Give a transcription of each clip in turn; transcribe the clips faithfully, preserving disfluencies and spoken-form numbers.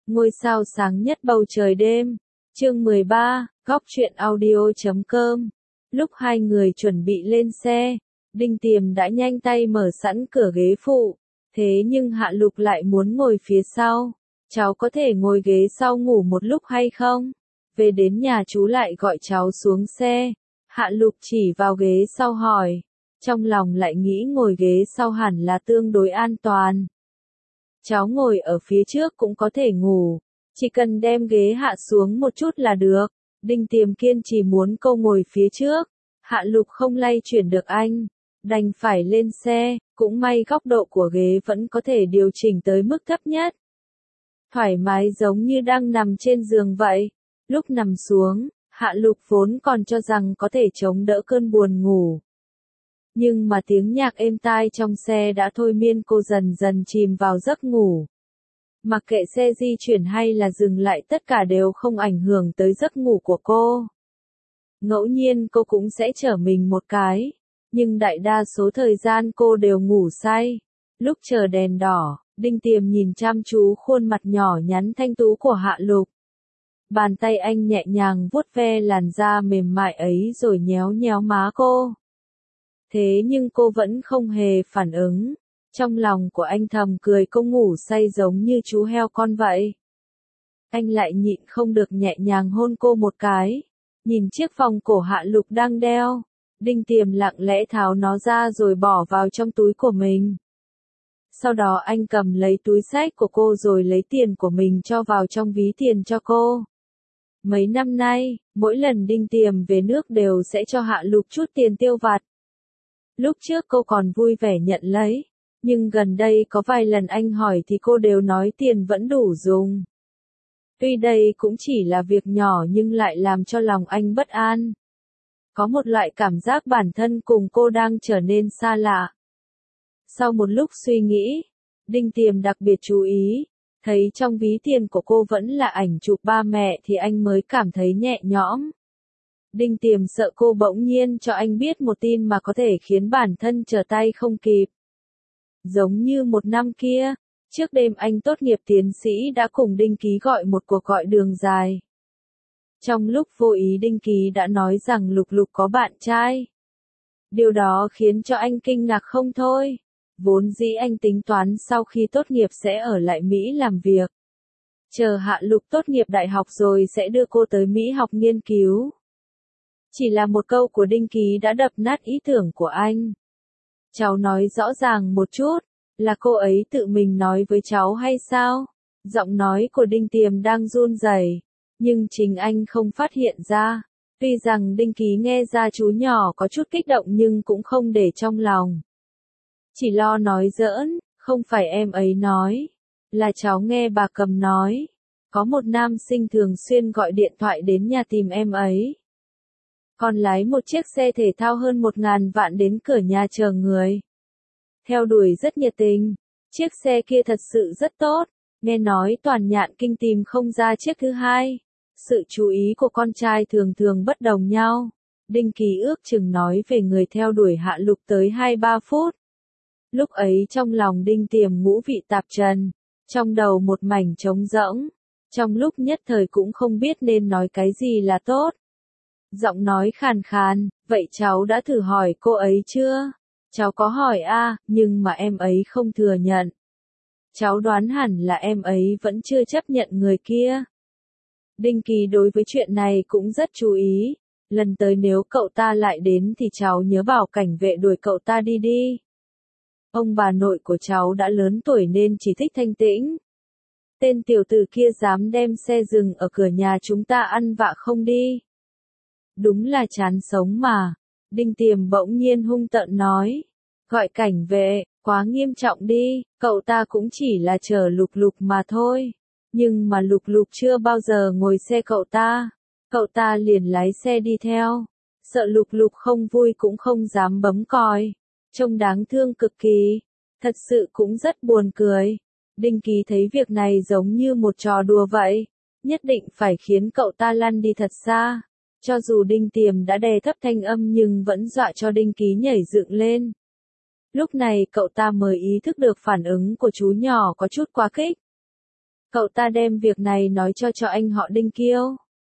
Ngôi sao sáng nhất bầu trời đêm. Chương mười ba, Góc truyện audio chấm com. Lúc hai người chuẩn bị lên xe, Đinh Tiềm đã nhanh tay mở sẵn cửa ghế phụ. Thế nhưng Hạ Lục lại muốn ngồi phía sau. Cháu có thể ngồi ghế sau ngủ một lúc hay không? Về đến nhà chú lại gọi cháu xuống xe. Hạ Lục chỉ vào ghế sau hỏi. Trong lòng lại nghĩ ngồi ghế sau hẳn là tương đối an toàn. Cháu ngồi ở phía trước cũng có thể ngủ. Chỉ cần đem ghế hạ xuống một chút là được. Đinh Tiềm kiên trì muốn cô ngồi phía trước. Hạ Lục không lay chuyển được anh. Đành phải lên xe. Cũng may góc độ của ghế vẫn có thể điều chỉnh tới mức thấp nhất. Thoải mái giống như đang nằm trên giường vậy. Lúc nằm xuống, Hạ Lục vốn còn cho rằng có thể chống đỡ cơn buồn ngủ. Nhưng mà tiếng nhạc êm tai trong xe đã thôi miên cô dần dần chìm vào giấc ngủ. Mặc kệ xe di chuyển hay là dừng lại tất cả đều không ảnh hưởng tới giấc ngủ của cô. Ngẫu nhiên cô cũng sẽ chở mình một cái, nhưng đại đa số thời gian cô đều ngủ say. Lúc chờ đèn đỏ, Đinh Tiềm nhìn chăm chú khuôn mặt nhỏ nhắn thanh tú của Hạ Lục. Bàn tay anh nhẹ nhàng vuốt ve làn da mềm mại ấy rồi nhéo nhéo má cô. Thế nhưng cô vẫn không hề phản ứng. Trong lòng của anh thầm cười cô ngủ say giống như chú heo con vậy. Anh lại nhịn không được nhẹ nhàng hôn cô một cái. Nhìn chiếc vòng cổ Hạ Lục đang đeo. Đinh Tiềm lặng lẽ tháo nó ra rồi bỏ vào trong túi của mình. Sau đó anh cầm lấy túi xách của cô rồi lấy tiền của mình cho vào trong ví tiền cho cô. Mấy năm nay, mỗi lần Đinh Tiềm về nước đều sẽ cho Hạ Lục chút tiền tiêu vặt. Lúc trước cô còn vui vẻ nhận lấy, nhưng gần đây có vài lần anh hỏi thì cô đều nói tiền vẫn đủ dùng. Tuy đây cũng chỉ là việc nhỏ nhưng lại làm cho lòng anh bất an. Có một loại cảm giác bản thân cùng cô đang trở nên xa lạ. Sau một lúc suy nghĩ, Đinh Tiềm đặc biệt chú ý, thấy trong ví tiền của cô vẫn là ảnh chụp ba mẹ thì anh mới cảm thấy nhẹ nhõm. Đinh Tiềm sợ cô bỗng nhiên cho anh biết một tin mà có thể khiến bản thân trở tay không kịp. Giống như một năm kia, trước đêm anh tốt nghiệp tiến sĩ đã cùng Đinh Ký gọi một cuộc gọi đường dài. Trong lúc vô ý Đinh Ký đã nói rằng Lục Lục có bạn trai. Điều đó khiến cho anh kinh ngạc không thôi. Vốn dĩ anh tính toán sau khi tốt nghiệp sẽ ở lại Mỹ làm việc. Chờ Hạ Lục tốt nghiệp đại học rồi sẽ đưa cô tới Mỹ học nghiên cứu. Chỉ là một câu của Đinh Ký đã đập nát ý tưởng của anh. Cháu nói rõ ràng một chút, là cô ấy tự mình nói với cháu hay sao? Giọng nói của Đinh Tiềm đang run rẩy, nhưng chính anh không phát hiện ra. Tuy rằng Đinh Ký nghe ra chú nhỏ có chút kích động nhưng cũng không để trong lòng. Chỉ lo nói giỡn, không phải em ấy nói, là cháu nghe bà Cầm nói. Có một nam sinh thường xuyên gọi điện thoại đến nhà tìm em ấy. Còn lái một chiếc xe thể thao hơn một ngàn vạn đến cửa nhà chờ người. Theo đuổi rất nhiệt tình, chiếc xe kia thật sự rất tốt, nghe nói Toàn Nhạn Kinh tìm không ra chiếc thứ hai. Sự chú ý của con trai thường thường bất đồng nhau. Đinh Ký ước chừng nói về người theo đuổi Hạ Lục tới hai ba phút. Lúc ấy trong lòng Đinh Tiềm ngũ vị tạp trần, trong đầu một mảnh trống rỗng, trong lúc nhất thời cũng không biết nên nói cái gì là tốt. Giọng nói khàn khàn, vậy cháu đã thử hỏi cô ấy chưa? Cháu có hỏi a, nhưng mà em ấy không thừa nhận. Cháu đoán hẳn là em ấy vẫn chưa chấp nhận người kia. Đinh Ký đối với chuyện này cũng rất chú ý, lần tới nếu cậu ta lại đến thì cháu nhớ bảo cảnh vệ đuổi cậu ta đi đi. Ông bà nội của cháu đã lớn tuổi nên chỉ thích thanh tĩnh. Tên tiểu tử kia dám đem xe dừng ở cửa nhà chúng ta ăn vạ không đi. Đúng là chán sống mà. Đinh Tiềm bỗng nhiên hung tợn nói. Gọi cảnh vệ, quá nghiêm trọng đi, cậu ta cũng chỉ là chờ Lục Lục mà thôi. Nhưng mà Lục Lục chưa bao giờ ngồi xe cậu ta. Cậu ta liền lái xe đi theo. Sợ Lục Lục không vui cũng không dám bấm còi. Trông đáng thương cực kỳ. Thật sự cũng rất buồn cười. Đinh Ký thấy việc này giống như một trò đùa vậy. Nhất định phải khiến cậu ta lăn đi thật xa. Cho dù Đinh Tiềm đã đè thấp thanh âm nhưng vẫn dọa cho Đinh Ký nhảy dựng lên. Lúc này cậu ta mới ý thức được phản ứng của chú nhỏ có chút quá khích. Cậu ta đem việc này nói cho cho anh họ Đinh Kiêu.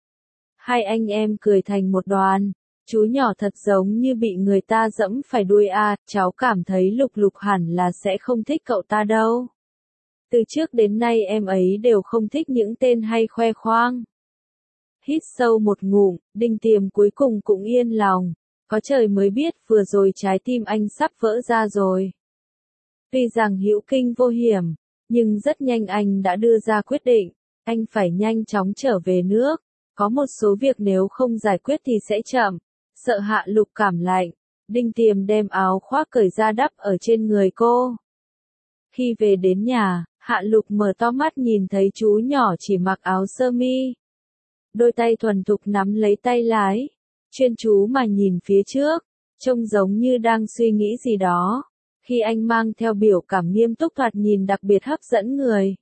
Hai anh em cười thành một đoàn. Chú nhỏ thật giống như bị người ta dẫm phải đuôi à, cháu cảm thấy Lục Lục hẳn là sẽ không thích cậu ta đâu. Từ trước đến nay em ấy đều không thích những tên hay khoe khoang. Hít sâu một ngụm, Đinh Tiềm cuối cùng cũng yên lòng. Có trời mới biết vừa rồi trái tim anh sắp vỡ ra rồi. Tuy rằng hữu kinh vô hiểm, nhưng rất nhanh anh đã đưa ra quyết định. Anh phải nhanh chóng trở về nước. Có một số việc nếu không giải quyết thì sẽ chậm. Sợ Hạ Lục cảm lạnh, Đinh Tiềm đem áo khoác cởi ra đắp ở trên người cô. Khi về đến nhà, Hạ Lục mở to mắt nhìn thấy chú nhỏ chỉ mặc áo sơ mi. Đôi tay thuần thục nắm lấy tay lái, chuyên chú mà nhìn phía trước, trông giống như đang suy nghĩ gì đó. Khi anh mang theo biểu cảm nghiêm túc thoạt nhìn đặc biệt hấp dẫn người.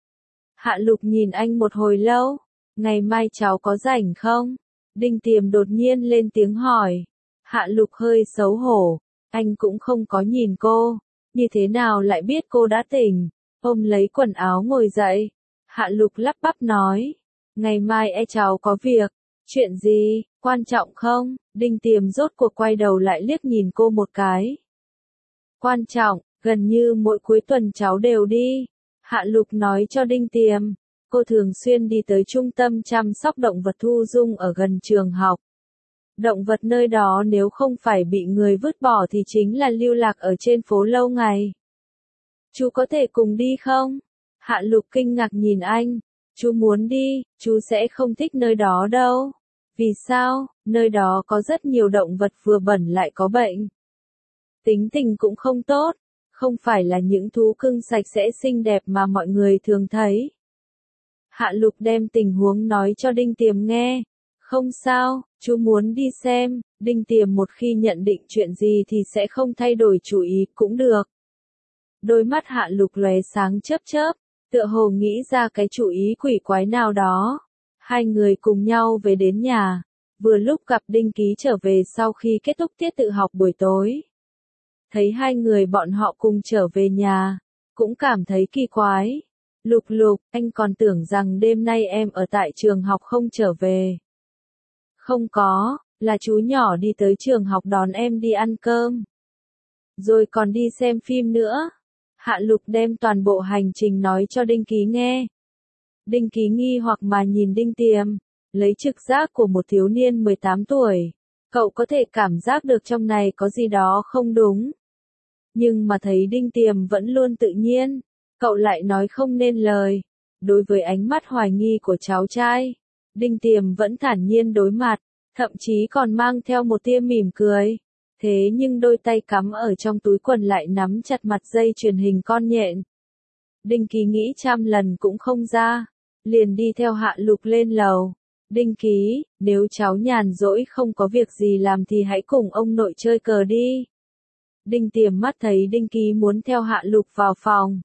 Hạ Lục nhìn anh một hồi lâu, ngày mai cháu có rảnh không? Đinh Tiềm đột nhiên lên tiếng hỏi. Hạ Lục hơi xấu hổ, anh cũng không có nhìn cô, như thế nào lại biết cô đã tỉnh, ôm lấy quần áo ngồi dậy. Hạ Lục lắp bắp nói, ngày mai e cháu có việc, chuyện gì, quan trọng không? Đinh Tiềm rốt cuộc quay đầu lại liếc nhìn cô một cái. Quan trọng, gần như mỗi cuối tuần cháu đều đi. Hạ Lục nói cho Đinh Tiềm. Cô thường xuyên đi tới trung tâm chăm sóc động vật Thu Dung ở gần trường học. Động vật nơi đó nếu không phải bị người vứt bỏ thì chính là lưu lạc ở trên phố lâu ngày. Chú có thể cùng đi không? Hạ Lục kinh ngạc nhìn anh. Chú muốn đi, chú sẽ không thích nơi đó đâu. Vì sao? Nơi đó có rất nhiều động vật vừa bẩn lại có bệnh. Tính tình cũng không tốt, không phải là những thú cưng sạch sẽ xinh đẹp mà mọi người thường thấy. Hạ Lục đem tình huống nói cho Đinh Tiềm nghe. Không sao, chú muốn đi xem. Đinh Tiềm một khi nhận định chuyện gì thì sẽ không thay đổi chủ ý cũng được. Đôi mắt Hạ Lục lóe sáng chớp chớp, tựa hồ nghĩ ra cái chủ ý quỷ quái nào đó. Hai người cùng nhau về đến nhà, vừa lúc gặp Đinh Ký trở về sau khi kết thúc tiết tự học buổi tối. Thấy hai người bọn họ cùng trở về nhà, cũng cảm thấy kỳ quái. Lục Lục, anh còn tưởng rằng đêm nay em ở tại trường học không trở về. Không có, là chú nhỏ đi tới trường học đón em đi ăn cơm. Rồi còn đi xem phim nữa. Hạ Lục đem toàn bộ hành trình nói cho Đinh Ký nghe. Đinh Ký nghi hoặc mà nhìn Đinh Tiềm, lấy trực giác của một thiếu niên mười tám tuổi. Cậu có thể cảm giác được trong này có gì đó không đúng. Nhưng mà thấy Đinh Tiềm vẫn luôn tự nhiên, cậu lại nói không nên lời. Đối với ánh mắt hoài nghi của cháu trai, Đinh Tiềm vẫn thản nhiên đối mặt, thậm chí còn mang theo một tia mỉm cười. Thế nhưng đôi tay cắm ở trong túi quần lại nắm chặt mặt dây truyền hình con nhện. Đinh Ký nghĩ trăm lần cũng không ra, liền đi theo Hạ Lục lên lầu. Đinh Ký, nếu cháu nhàn rỗi không có việc gì làm thì hãy cùng ông nội chơi cờ đi. Đinh Tiềm mắt thấy Đinh Ký muốn theo Hạ Lục vào phòng,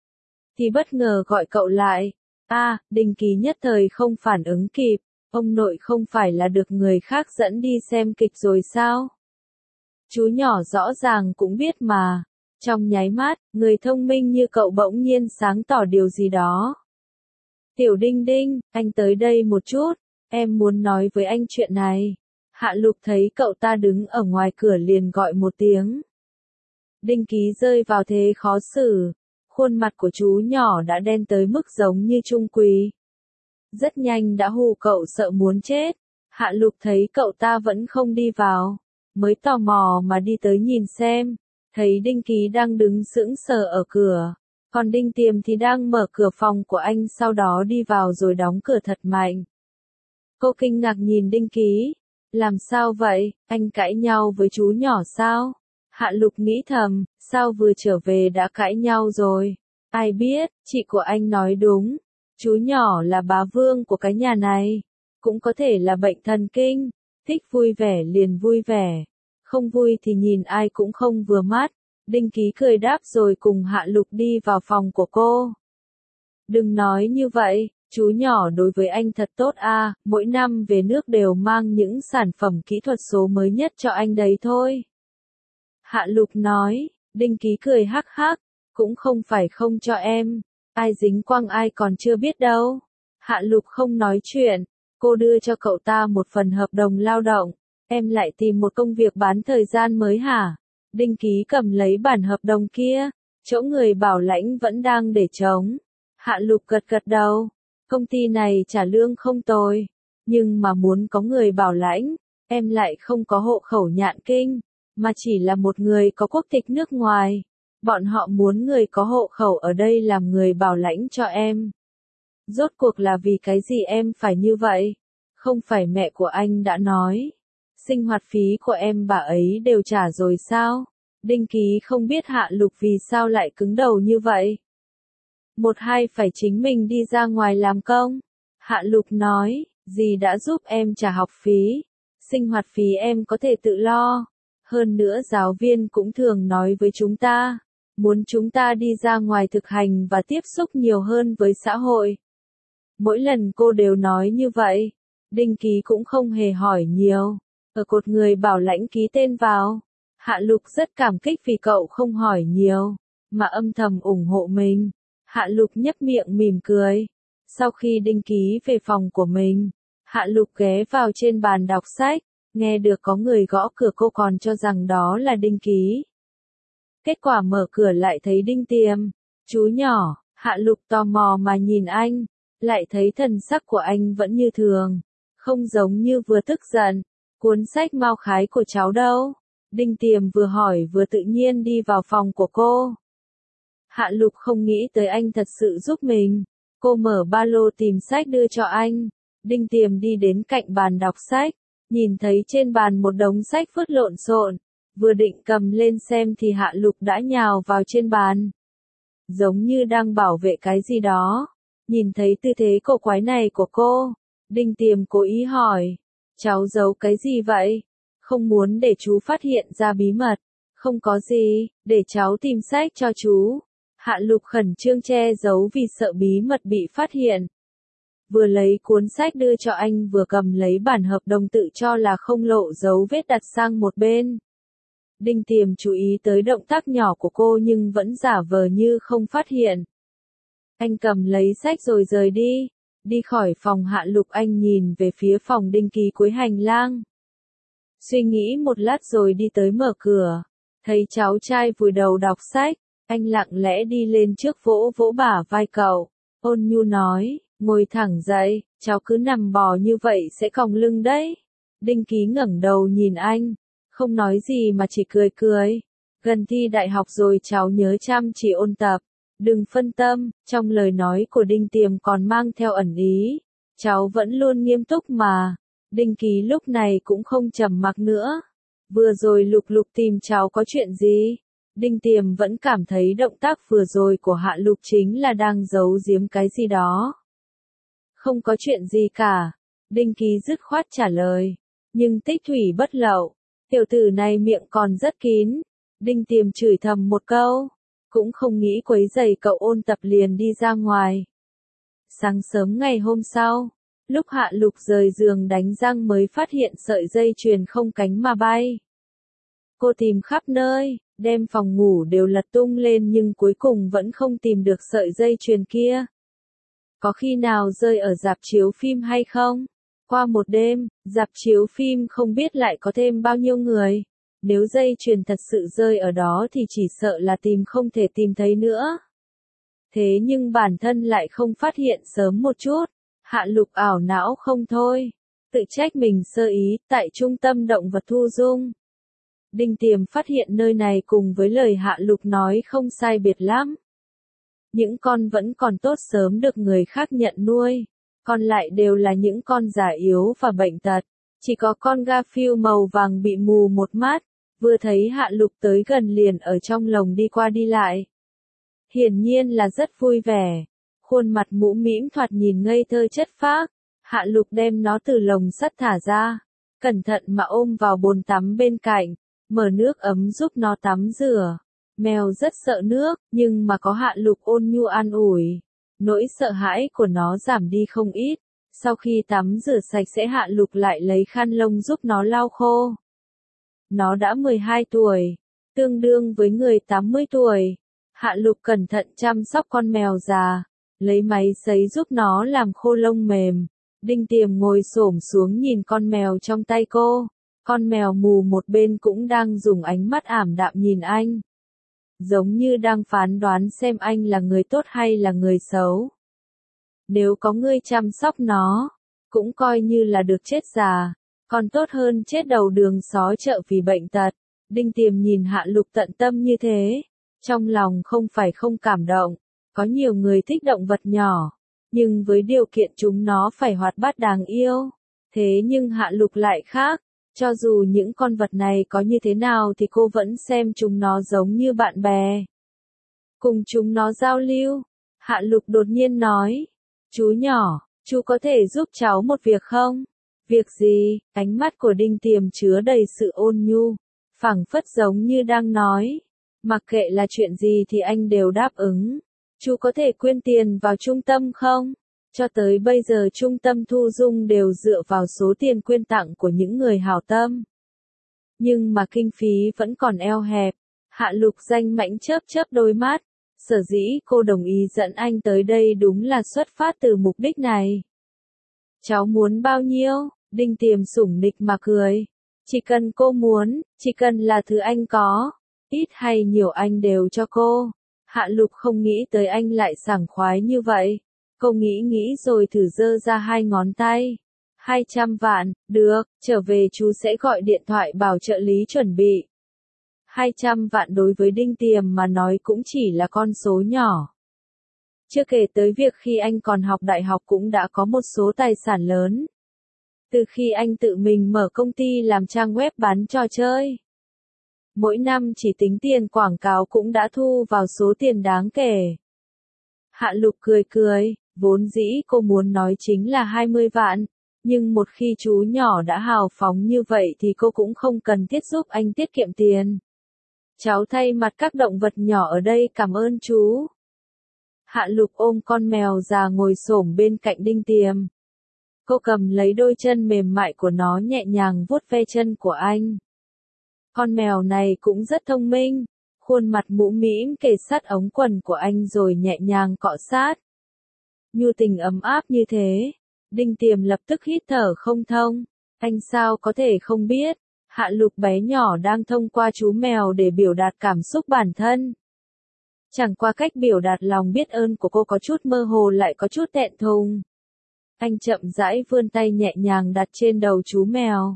thì bất ngờ gọi cậu lại. A, à, Đinh Ký nhất thời không phản ứng kịp, ông nội không phải là được người khác dẫn đi xem kịch rồi sao? Chú nhỏ rõ ràng cũng biết mà. Trong nháy mắt, người thông minh như cậu bỗng nhiên sáng tỏ điều gì đó. Tiểu Đinh Đinh, anh tới đây một chút, em muốn nói với anh chuyện này. Hạ Lục thấy cậu ta đứng ở ngoài cửa liền gọi một tiếng. Đinh Ký rơi vào thế khó xử. Khuôn mặt của chú nhỏ đã đen tới mức giống như trung quỳ. Rất nhanh đã hù cậu sợ muốn chết. Hạ Lục thấy cậu ta vẫn không đi vào, mới tò mò mà đi tới nhìn xem. Thấy Đinh Ký đang đứng sững sờ ở cửa, còn Đinh Tiềm thì đang mở cửa phòng của anh sau đó đi vào rồi đóng cửa thật mạnh. Cô kinh ngạc nhìn Đinh Ký. Làm sao vậy, anh cãi nhau với chú nhỏ sao? Hạ Lục nghĩ thầm, sao vừa trở về đã cãi nhau rồi? Ai biết, chị của anh nói đúng. Chú nhỏ là bá vương của cái nhà này. Cũng có thể là bệnh thần kinh. Thích vui vẻ liền vui vẻ. Không vui thì nhìn ai cũng không vừa mắt. Đinh Ký cười đáp rồi cùng Hạ Lục đi vào phòng của cô. Đừng nói như vậy, chú nhỏ đối với anh thật tốt à, mỗi năm về nước đều mang những sản phẩm kỹ thuật số mới nhất cho anh đấy thôi. Hạ Lục nói, Đinh Ký cười hắc hắc, cũng không phải không cho em, Ai dính quăng ai còn chưa biết đâu. Hạ Lục không nói chuyện, cô đưa cho cậu ta một phần hợp đồng lao động. Em lại tìm một công việc bán thời gian mới hả? Đinh Ký cầm lấy bản hợp đồng kia, chỗ người bảo lãnh vẫn đang để trống. Hạ Lục gật gật đầu, công ty này trả lương không tồi, nhưng mà muốn có người bảo lãnh, em lại không có hộ khẩu Nhạn Kinh, mà chỉ là một người có quốc tịch nước ngoài. Bọn họ muốn người có hộ khẩu ở đây làm người bảo lãnh cho em. Rốt cuộc là vì cái gì em phải như vậy? Không phải mẹ của anh đã nói, sinh hoạt phí của em bà ấy đều trả rồi sao? Đinh Ký không biết Hạ Lục vì sao lại cứng đầu như vậy. Một hai phải chính mình đi ra ngoài làm công. Hạ Lục nói, dì đã giúp em trả học phí, sinh hoạt phí em có thể tự lo. Hơn nữa giáo viên cũng thường nói với chúng ta, muốn chúng ta đi ra ngoài thực hành và tiếp xúc nhiều hơn với xã hội. Mỗi lần cô đều nói như vậy, Đinh Ký cũng không hề hỏi nhiều. Ở cột người bảo lãnh ký tên vào. Hạ Lục rất cảm kích vì cậu không hỏi nhiều, mà âm thầm ủng hộ mình. Hạ Lục nhếch miệng mỉm cười. Sau khi Đinh Ký về phòng của mình, Hạ Lục ghé vào trên bàn đọc sách, nghe được có người gõ cửa cô còn cho rằng đó là Đinh Ký. Kết quả mở cửa lại thấy Đinh Tiềm. Chú nhỏ, Hạ Lục tò mò mà nhìn anh, lại thấy thần sắc của anh vẫn như thường, không giống như vừa tức giận. Cuốn sách Mao Khái của cháu đâu? Đinh Tiềm vừa hỏi vừa tự nhiên đi vào phòng của cô. Hạ Lục không nghĩ tới anh thật sự giúp mình. Cô mở ba lô tìm sách đưa cho anh. Đinh Tiềm đi đến cạnh bàn đọc sách, nhìn thấy trên bàn một đống sách vứt lộn xộn, vừa định cầm lên xem thì Hạ Lục đã nhào vào trên bàn, giống như đang bảo vệ cái gì đó. Nhìn thấy tư thế cổ quái này của cô, Đinh Tiềm cố ý hỏi, cháu giấu cái gì vậy? Không muốn để chú phát hiện ra bí mật. Không có gì, để cháu tìm sách cho chú. Hạ Lục khẩn trương che giấu vì sợ bí mật bị phát hiện. Vừa lấy cuốn sách đưa cho anh vừa cầm lấy bản hợp đồng tự cho là không lộ dấu vết đặt sang một bên. Đinh Tiềm chú ý tới động tác nhỏ của cô nhưng vẫn giả vờ như không phát hiện. Anh cầm lấy sách rồi rời đi. Đi khỏi phòng Hạ Lục anh nhìn về phía phòng Đinh Ký cuối hành lang. Suy nghĩ một lát rồi đi tới mở cửa. Thấy cháu trai vùi đầu đọc sách, anh lặng lẽ đi lên trước vỗ vỗ bả vai cậu. Ôn nhu nói, ngồi thẳng dậy, cháu cứ nằm bò như vậy sẽ còng lưng đấy. Đinh Ký ngẩng đầu nhìn anh, không nói gì mà chỉ cười cười. Gần thi đại học rồi cháu nhớ chăm chỉ ôn tập. Đừng phân tâm, trong lời nói của Đinh Tiềm còn mang theo ẩn ý. Cháu vẫn luôn nghiêm túc mà. Đinh Ký lúc này cũng không trầm mặc nữa. Vừa rồi Lục Lục tìm cháu có chuyện gì? Đinh Tiềm vẫn cảm thấy động tác vừa rồi của Hạ Lục chính là đang giấu giếm cái gì đó. Không có chuyện gì cả. Đinh Ký dứt khoát trả lời. Nhưng tích thủy bất lậu. Tiểu tử này miệng còn rất kín. Đinh Tiềm chửi thầm một câu. Cũng không nghĩ quấy rầy cậu ôn tập liền đi ra ngoài. Sáng sớm ngày hôm sau, lúc Hạ Lục rời giường đánh răng mới phát hiện sợi dây chuyền không cánh mà bay. Cô tìm khắp nơi, đem phòng ngủ đều lật tung lên nhưng cuối cùng vẫn không tìm được sợi dây chuyền kia. Có khi nào rơi ở rạp chiếu phim hay không? Qua một đêm, rạp chiếu phim không biết lại có thêm bao nhiêu người. Nếu dây chuyền thật sự rơi ở đó thì chỉ sợ là tìm không thể tìm thấy nữa. Thế nhưng bản thân lại không phát hiện sớm một chút. Hạ Lục ảo não không thôi. Tự trách mình sơ ý, tại trung tâm động vật thu dung. Đinh Tiềm phát hiện nơi này cùng với lời Hạ Lục nói không sai biệt lắm. Những con vẫn còn tốt sớm được người khác nhận nuôi. Còn lại đều là những con già yếu và bệnh tật. Chỉ có con Garfield màu vàng bị mù một mắt. Vừa thấy Hạ Lục tới gần liền ở trong lồng đi qua đi lại. Hiển nhiên là rất vui vẻ. Khuôn mặt mũm mĩm thoạt nhìn ngây thơ chất phác. Hạ Lục đem nó từ lồng sắt thả ra. Cẩn thận mà ôm vào bồn tắm bên cạnh. Mở nước ấm giúp nó tắm rửa. Mèo rất sợ nước, nhưng mà có Hạ Lục ôn nhu an ủi. Nỗi sợ hãi của nó giảm đi không ít. Sau khi tắm rửa sạch sẽ Hạ Lục lại lấy khăn lông giúp nó lau khô. Nó đã mười hai tuổi, tương đương với người tám mươi tuổi. Hạ Lục cẩn thận chăm sóc con mèo già, lấy máy sấy giúp nó làm khô lông mềm. Đinh Tiềm ngồi xổm xuống nhìn con mèo trong tay cô. Con mèo mù một bên cũng đang dùng ánh mắt ảm đạm nhìn anh. Giống như đang phán đoán xem anh là người tốt hay là người xấu. Nếu có ngươi chăm sóc nó, cũng coi như là được chết già, còn tốt hơn chết đầu đường xó chợ vì bệnh tật. Đinh Tiềm nhìn Hạ Lục tận tâm như thế, trong lòng không phải không cảm động. Có nhiều người thích động vật nhỏ, nhưng với điều kiện chúng nó phải hoạt bát đáng yêu. Thế nhưng Hạ Lục lại khác, cho dù những con vật này có như thế nào thì cô vẫn xem chúng nó giống như bạn bè. Cùng chúng nó giao lưu. Hạ Lục đột nhiên nói, chú nhỏ, chú có thể giúp cháu một việc không? Việc gì? Ánh mắt của Đinh Tiềm chứa đầy sự ôn nhu, phảng phất giống như đang nói, mặc kệ là chuyện gì thì anh đều đáp ứng. Chú có thể quyên tiền vào trung tâm không? Cho tới bây giờ trung tâm thu dung đều dựa vào số tiền quyên tặng của những người hảo tâm. Nhưng mà kinh phí vẫn còn eo hẹp. Hạ Lục danh mãnh chớp chớp đôi mắt. Sở dĩ cô đồng ý dẫn anh tới đây đúng là xuất phát từ mục đích này. Cháu muốn bao nhiêu? Đinh Tiềm sủng nịch mà cười. Chỉ cần cô muốn, chỉ cần là thứ anh có. Ít hay nhiều anh đều cho cô. Hạ Lục không nghĩ tới anh lại sảng khoái như vậy. Cô nghĩ nghĩ rồi thử giơ ra hai ngón tay. Hai trăm vạn, được, trở về chú sẽ gọi điện thoại bảo trợ lý chuẩn bị. Hai trăm vạn đối với Đinh Tiềm mà nói cũng chỉ là con số nhỏ. Chưa kể tới việc khi anh còn học đại học cũng đã có một số tài sản lớn. Từ khi anh tự mình mở công ty làm trang web bán trò chơi. Mỗi năm chỉ tính tiền quảng cáo cũng đã thu vào số tiền đáng kể. Hạ Lục cười cười, vốn dĩ cô muốn nói chính là hai mươi vạn, nhưng một khi chú nhỏ đã hào phóng như vậy thì cô cũng không cần thiết giúp anh tiết kiệm tiền. Cháu thay mặt các động vật nhỏ ở đây cảm ơn chú. Hạ Lục ôm con mèo già ngồi xổm bên cạnh Đinh Tiềm. Cô cầm lấy đôi chân mềm mại của nó nhẹ nhàng vuốt ve chân của anh. Con mèo này cũng rất thông minh, khuôn mặt mũm mĩm kề sát ống quần của anh rồi nhẹ nhàng cọ sát. Nhu tình ấm áp như thế, Đinh Tiềm lập tức hít thở không thông. Anh sao có thể không biết, Hạ Lục bé nhỏ đang thông qua chú mèo để biểu đạt cảm xúc bản thân. Chẳng qua cách biểu đạt lòng biết ơn của cô có chút mơ hồ lại có chút thẹn thùng. Anh chậm rãi vươn tay nhẹ nhàng đặt trên đầu chú mèo.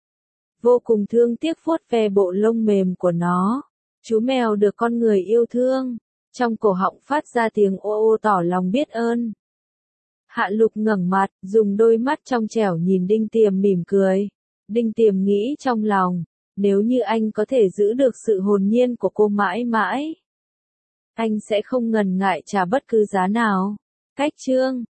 Vô cùng thương tiếc vuốt ve bộ lông mềm của nó. Chú mèo được con người yêu thương. Trong cổ họng phát ra tiếng ô ô tỏ lòng biết ơn. Hạ Lục ngẩng mặt, dùng đôi mắt trong trẻo nhìn Đinh Tiềm mỉm cười. Đinh Tiềm nghĩ trong lòng, nếu như anh có thể giữ được sự hồn nhiên của cô mãi mãi, anh sẽ không ngần ngại trả bất cứ giá nào. Cách chương